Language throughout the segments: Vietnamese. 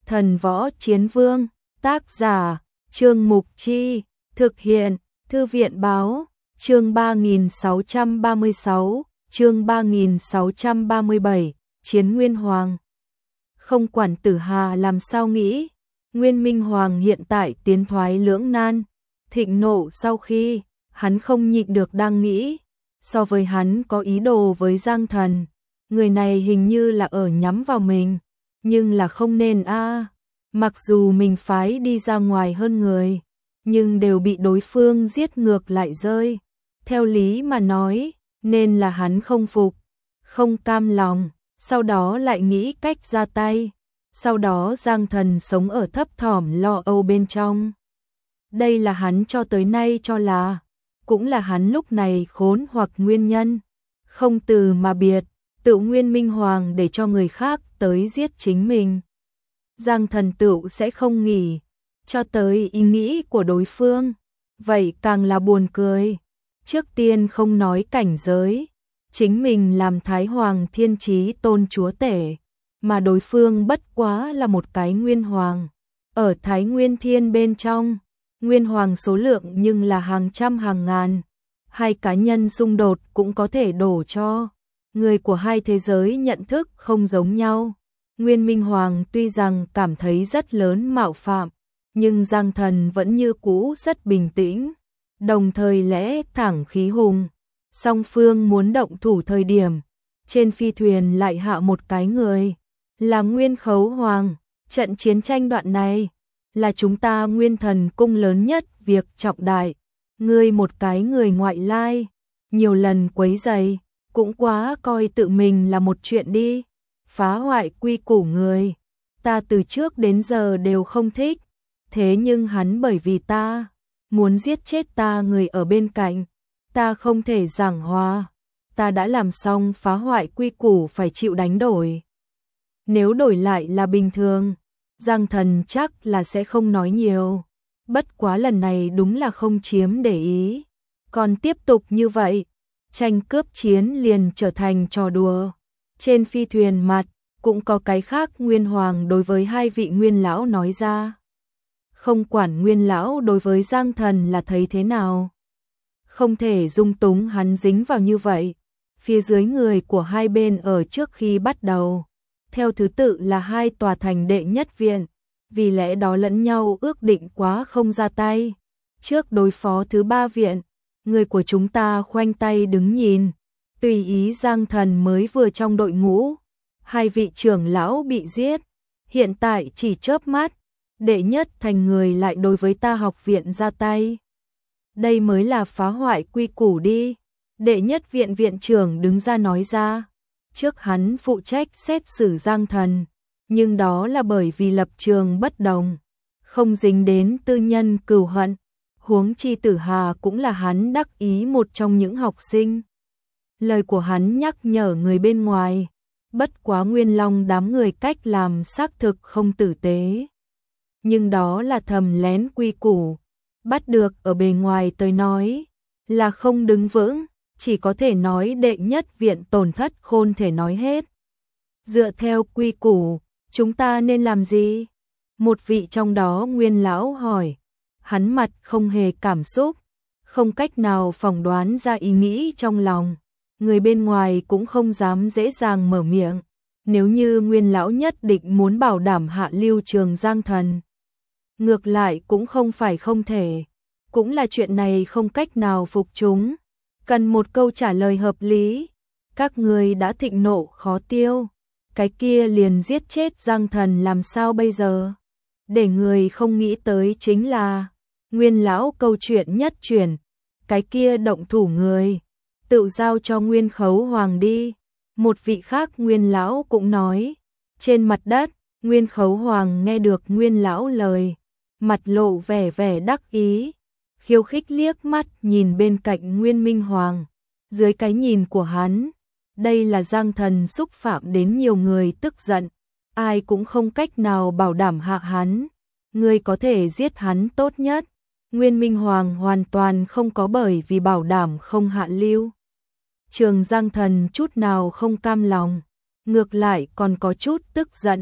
Thần Võ Chiến Vương, tác giả, Trương Mục Chi, thực hiện, Thư viện Báo, chương 3636, chương 3637, Chiến Nguyên Hoàng. Không quản Tử Hà làm sao nghĩ, Nguyên Minh Hoàng hiện tại tiến thoái lưỡng nan, thịnh nộ sau khi, hắn không nhịn được đang nghĩ, so với hắn có ý đồ với Giang Thần, người này hình như là ở nhắm vào mình, nhưng là không nên a. Mặc dù mình phái đi ra ngoài hơn người, nhưng đều bị đối phương giết ngược lại rơi. Theo lý mà nói, nên là hắn không phục, không cam lòng, sau đó lại nghĩ cách ra tay. Sau đó Giang Thần sống ở thấp thỏm lo âu bên trong. Đây là hắn cho tới nay cho là, cũng là hắn lúc này khốn hoặc nguyên nhân. Không từ mà biệt, tự Nguyên Minh Hoàng để cho người khác tới giết chính mình. Giang Thần tựu sẽ không nghỉ, cho tới ý nghĩ của đối phương. Vậy càng là buồn cười. Trước tiên không nói cảnh giới, chính mình làm Thái Hoàng Thiên Chí Tôn chúa tể, mà đối phương bất quá là một cái Nguyên Hoàng. Ở Thái Nguyên Thiên bên trong, Nguyên Hoàng số lượng nhưng là hàng trăm hàng ngàn. Hai cá nhân xung đột cũng có thể đổ cho. Người của hai thế giới nhận thức không giống nhau. Nguyên Minh Hoàng tuy rằng cảm thấy rất lớn mạo phạm, nhưng Giang Thần vẫn như cũ rất bình tĩnh, đồng thời lẽ thẳng khí hùng. Song phương muốn động thủ thời điểm, trên phi thuyền lại hạ một cái người, là Nguyên Khấu Hoàng. Trận chiến tranh đoạn này, là chúng ta Nguyên Thần cung lớn nhất việc trọng đại. Ngươi một cái người ngoại lai, nhiều lần quấy rầy, cũng quá coi tự mình là một chuyện đi. Phá hoại quy củ người, ta từ trước đến giờ đều không thích, thế nhưng hắn bởi vì ta muốn giết chết ta người ở bên cạnh, ta không thể giảng hòa, ta đã làm xong phá hoại quy củ phải chịu đánh đổi. Nếu đổi lại là bình thường, Giang Thần chắc là sẽ không nói nhiều, bất quá lần này đúng là không chiếm để ý, còn tiếp tục như vậy, tranh cướp chiến liền trở thành trò đùa. Trên phi thuyền mặt, cũng có cái khác Nguyên Hoàng đối với hai vị Nguyên Lão nói ra. Không quản Nguyên Lão đối với Giang Thần là thấy thế nào. Không thể dung túng hắn dính vào như vậy. Phía dưới người của hai bên ở trước khi bắt đầu. Theo thứ tự là hai tòa thành đệ nhất viện. Vì lẽ đó lẫn nhau ước định quá không ra tay. Trước đối phó thứ ba viện, người của chúng ta khoanh tay đứng nhìn. Tùy ý Giang Thần mới vừa trong đội ngũ, hai vị trưởng lão bị giết, hiện tại chỉ chớp mắt, đệ nhất thành người lại đối với ta học viện ra tay. Đây mới là phá hoại quy củ đi, đệ nhất viện viện trưởng đứng ra nói ra, trước hắn phụ trách xét xử Giang Thần, nhưng đó là bởi vì lập trường bất đồng, không dính đến tư nhân cừu hận, huống chi Tử Hà cũng là hắn đắc ý một trong những học sinh. Lời của hắn nhắc nhở người bên ngoài, bất quá Nguyên Long đám người cách làm xác thực không tử tế. Nhưng đó là thầm lén quy củ, bắt được ở bề ngoài tới nói, là không đứng vững, chỉ có thể nói đệ nhất viện tổn thất khôn thể nói hết. Dựa theo quy củ, chúng ta nên làm gì? Một vị trong đó Nguyên Lão hỏi, hắn mặt không hề cảm xúc, không cách nào phỏng đoán ra ý nghĩ trong lòng. Người bên ngoài cũng không dám dễ dàng mở miệng, nếu như Nguyên Lão nhất định muốn bảo đảm hạ lưu trường Giang Thần. Ngược lại cũng không phải không thể, cũng là chuyện này không cách nào phục chúng, cần một câu trả lời hợp lý. Các người đã thịnh nộ khó tiêu, cái kia liền giết chết Giang Thần làm sao bây giờ? Để người không nghĩ tới chính là, Nguyên Lão câu chuyện nhất chuyển, cái kia động thủ người tự giao cho Nguyên Khấu Hoàng đi. Một vị khác Nguyên Lão cũng nói. Trên mặt đất, Nguyên Khấu Hoàng nghe được Nguyên Lão lời, mặt lộ vẻ vẻ đắc ý, khiêu khích liếc mắt nhìn bên cạnh Nguyên Minh Hoàng. Dưới cái nhìn của hắn, đây là Giang Thần xúc phạm đến nhiều người tức giận, ai cũng không cách nào bảo đảm hạ hắn, người có thể giết hắn tốt nhất. Nguyên Minh Hoàng hoàn toàn không có bởi vì bảo đảm không hạ lưu trường Giang Thần chút nào không cam lòng, ngược lại còn có chút tức giận.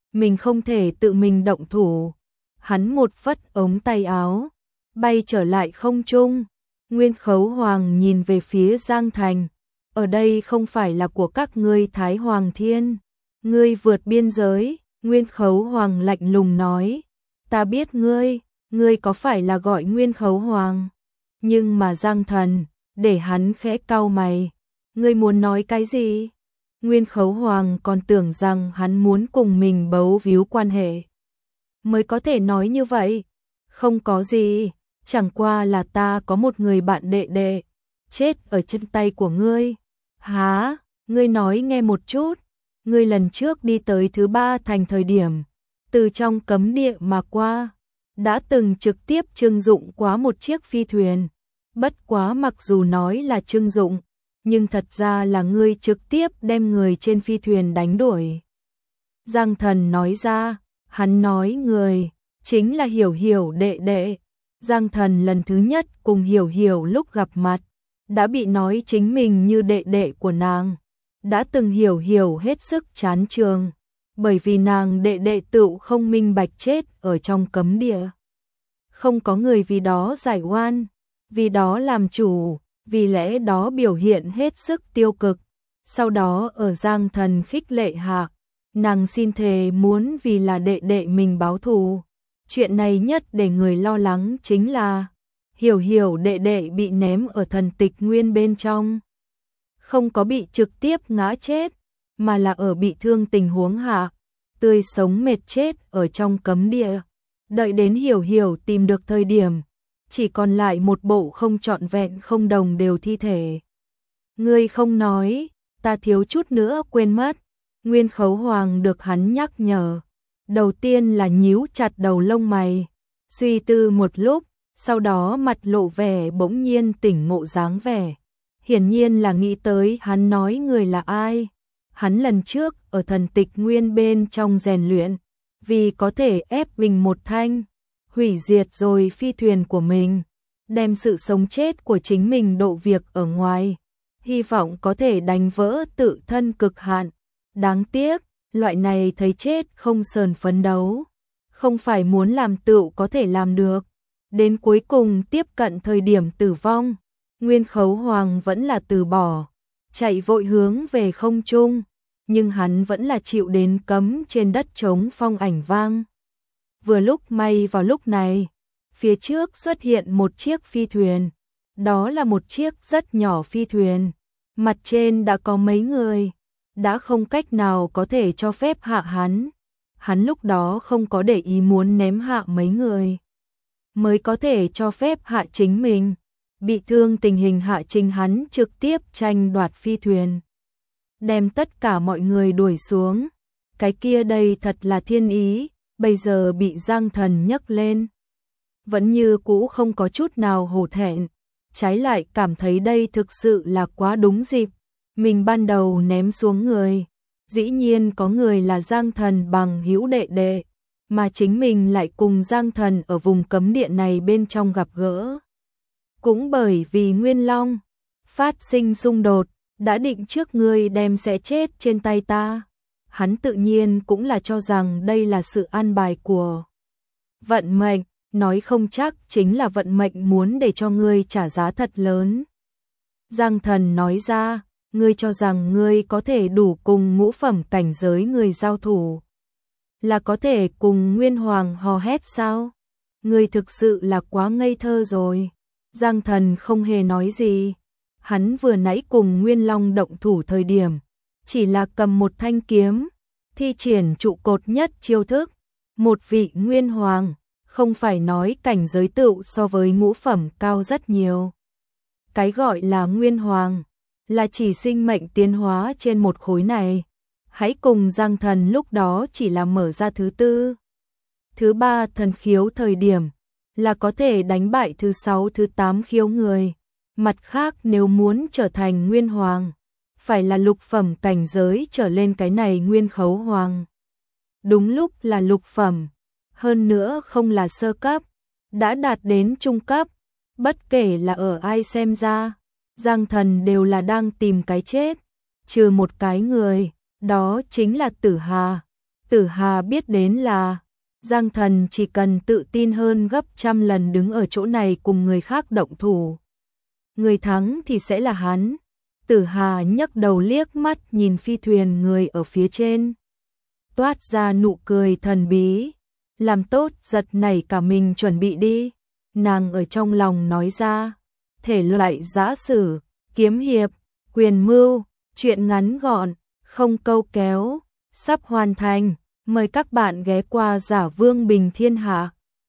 mình không thể tự mình động thủ. Hắn một phất ống tay áo, bay trở lại không trung. Nguyên Khấu Hoàng nhìn về phía Giang Thành, ở đây không phải là của các ngươi Thái Hoàng Thiên, ngươi vượt biên giới. Nguyên Khấu Hoàng lạnh lùng nói, ta biết ngươi có phải là gọi Nguyên Khấu Hoàng? Nhưng mà Giang Thần, để hắn khẽ cau mày, ngươi muốn nói cái gì? Nguyên Khấu Hoàng còn tưởng rằng hắn muốn cùng mình bấu víu quan hệ, mới có thể nói như vậy. Không có gì, chẳng qua là ta có một người bạn đệ đệ, chết ở chân tay của ngươi. Hả? Ngươi nói nghe một chút, ngươi lần trước đi tới thứ ba thành thời điểm, từ trong cấm địa mà qua, đã từng trực tiếp trưng dụng quá một chiếc phi thuyền. Bất quá mặc dù nói là trưng dụng, nhưng thật ra là ngươi trực tiếp đem người trên phi thuyền đánh đuổi. Giang Thần nói ra, hắn nói người, chính là Hiểu Hiểu đệ đệ. Giang Thần lần thứ nhất cùng Hiểu Hiểu lúc gặp mặt, đã bị nói chính mình như đệ đệ của nàng. Đã từng Hiểu Hiểu hết sức chán trường, bởi vì nàng đệ đệ tựu không minh bạch chết ở trong cấm địa. Không có người vì đó giải oan, vì đó làm chủ, vì lẽ đó biểu hiện hết sức tiêu cực. Sau đó ở Giang Thần khích lệ hạ, nàng xin thề muốn vì là đệ đệ mình báo thù. Chuyện này nhất để người lo lắng chính là Hiểu Hiểu đệ đệ bị ném ở thần tịch nguyên bên trong. Không có bị trực tiếp ngã chết, mà là ở bị thương tình huống hạ, tươi sống mệt chết ở trong cấm địa. Đợi đến Hiểu Hiểu tìm được thời điểm, chỉ còn lại một bộ không trọn vẹn không đồng đều thi thể. Ngươi không nói, ta thiếu chút nữa quên mất. Nguyên Khấu Hoàng được hắn nhắc nhở, đầu tiên là nhíu chặt đầu lông mày, suy tư một lúc, sau đó mặt lộ vẻ bỗng nhiên tỉnh ngộ dáng vẻ. Hiển nhiên là nghĩ tới hắn nói người là ai. Hắn lần trước ở thần tịch nguyên bên trong rèn luyện, vì có thể ép mình một thanh, hủy diệt rồi phi thuyền của mình, đem sự sống chết của chính mình độ việc ở ngoài, hy vọng có thể đánh vỡ tự thân cực hạn. Đáng tiếc, loại này thấy chết không sờn phấn đấu, không phải muốn làm tựu có thể làm được. Đến cuối cùng tiếp cận thời điểm tử vong, Nguyên Khấu Hoàng vẫn là từ bỏ, chạy vội hướng về không trung, nhưng hắn vẫn là chịu đến cấm trên đất trống phong ảnh vang. Vừa lúc may vào lúc này, phía trước xuất hiện một chiếc phi thuyền, đó là một chiếc rất nhỏ phi thuyền, mặt trên đã có mấy người, đã không cách nào có thể cho phép hạ hắn. Hắn lúc đó không có để ý muốn ném hạ mấy người, mới có thể cho phép hạ chính mình. Bị thương tình hình hạ chính hắn trực tiếp tranh đoạt phi thuyền, đem tất cả mọi người đuổi xuống. Cái kia đây thật là thiên ý, bây giờ bị Giang Thần nhấc lên, vẫn như cũ không có chút nào hổ thẹn, trái lại cảm thấy đây thực sự là quá đúng dịp. Mình ban đầu ném xuống người, dĩ nhiên có người là Giang Thần bằng hữu đệ đệ, mà chính mình lại cùng Giang Thần ở vùng cấm địa này bên trong gặp gỡ. Cũng bởi vì Nguyên Long phát sinh xung đột, đã định trước ngươi đem sẽ chết trên tay ta. Hắn tự nhiên cũng là cho rằng đây là sự an bài của vận mệnh, nói không chắc chính là vận mệnh muốn để cho ngươi trả giá thật lớn. Giang Thần nói ra, ngươi cho rằng ngươi có thể đủ cùng ngũ phẩm cảnh giới người giao thủ, là có thể cùng Nguyên Hoàng hò hét sao? Ngươi thực sự là quá ngây thơ rồi. Giang Thần không hề nói gì. Hắn vừa nãy cùng Nguyên Long động thủ thời điểm, chỉ là cầm một thanh kiếm, thi triển trụ cột nhất chiêu thức. Một vị Nguyên Hoàng, không phải nói cảnh giới tựu so với ngũ phẩm cao rất nhiều. Cái gọi là Nguyên Hoàng, là chỉ sinh mệnh tiến hóa trên một khối này. Hãy cùng Giang Thần lúc đó chỉ là mở ra thứ tư, thứ ba thần khiếu thời điểm, là có thể đánh bại thứ 6, thứ 8 khiếu người. Mặt khác nếu muốn trở thành Nguyên Hoàng, phải là lục phẩm cảnh giới trở lên, cái này Nguyên Khấu Hoàng đúng lúc là lục phẩm, hơn nữa không là sơ cấp, đã đạt đến trung cấp. Bất kể là ở ai xem ra, Giang Thần đều là đang tìm cái chết, trừ một cái người, đó chính là Tử Hà. Tử Hà biết đến là Giang Thần chỉ cần tự tin hơn gấp trăm lần đứng ở chỗ này cùng người khác động thủ. Người thắng thì sẽ là hắn. Tử Hà nhấc đầu liếc mắt nhìn phi thuyền người ở phía trên. Toát ra nụ cười thần bí. Làm tốt, giật nảy cả mình chuẩn bị đi. Nàng ở trong lòng nói ra. Thể loại giã sử, kiếm hiệp, quyền mưu, truyện ngắn gọn, không câu kéo, sắp hoàn thành. Mời các bạn ghé qua Giả Vương Bình Thiên Hạ.